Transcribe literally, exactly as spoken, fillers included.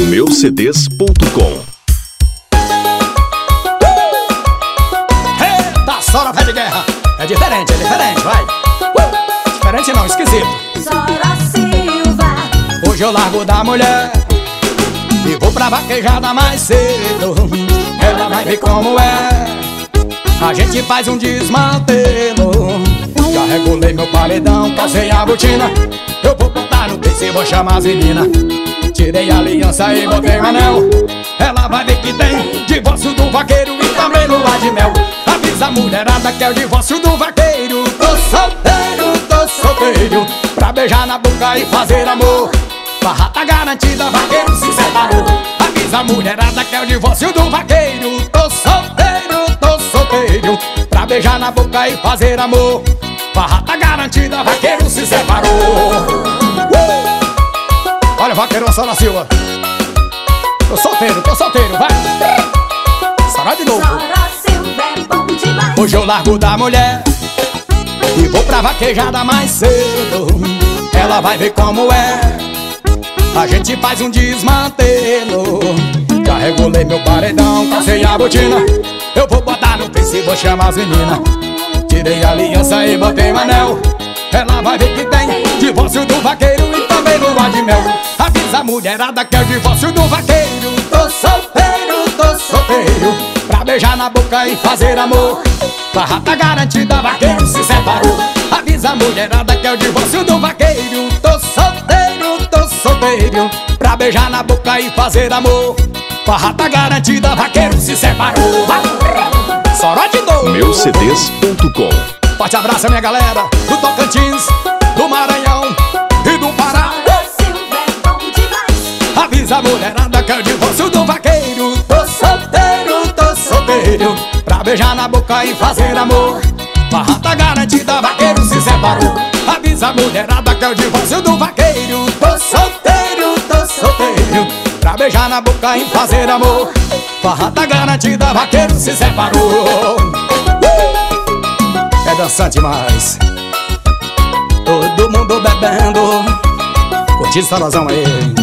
meu c d s ponto com. Eita, Sora Pé de Guerra. É diferente, é diferente, vai. uh! Diferente não, esquisito. Sora Silva. Hoje eu largo da mulher e vou pra vaquejada mais cedo. Ela vai ver como é. A gente faz um desmantelo. Já regulei meu paredão, calcei a botina. Eu vou botar no Face e vou chamar as meninas. Tirei a aliança e botei o anel. Ela vai ver que tem divórcio do vaqueiro e também lua de mel. Avisa a mulherada que é o divórcio do vaqueiro. Tô solteiro, tô solteiro, pra beijar na boca e fazer amor. Barra tá garantida, vaqueiro se separou. Avisa a mulherada que é o divórcio do vaqueiro. Tô solteiro, tô solteiro, pra beijar na boca e fazer amor. Barra tá garantida, vaqueiro se separou. uh! Olha, vaqueiro Sora Silva. Tô solteiro, tô solteiro, vai. Sará de novo. Sora Silva é bom demais. Hoje eu largo da mulher e vou pra vaquejada mais cedo. Ela vai ver como é. A gente faz um desmantelo. Já regulei meu paredão, calcei a botina. Eu vou botar no Face e vou chamar as meninas. Tirei a aliança e botei o anel. Ela vai ver que tem divórcio do vaqueiro e também lua de mel. Avisa a mulherada que é o divórcio do vaqueiro. Tô solteiro, tô solteiro, pra beijar na boca e fazer amor. Barra tá garantida, vaqueiro se separou. Avisa a mulherada que é o divórcio do vaqueiro. Tô solteiro, tô solteiro, pra beijar na boca e fazer amor. Barra tá garantida, vaqueiro se separou. Sora de novo. meu c d s ponto com. Forte abraço, minha galera do Tocantins, do Maranhão e do Pará. Sora Silva é bom demais. Avisa a mulherada que é o divórcio do vaqueiro. Tô solteiro, tô solteiro, pra beijar na boca e fazer amor. Barra tá garantida, vaqueiro se separou. Avisa a mulherada que é o divórcio do vaqueiro. Tô solteiro, tô solteiro, pra beijar na boca e fazer amor. Barra tá garantida, vaqueiro se separou. É dançante demais. Todo mundo bebendo, curtindo essa razão aí.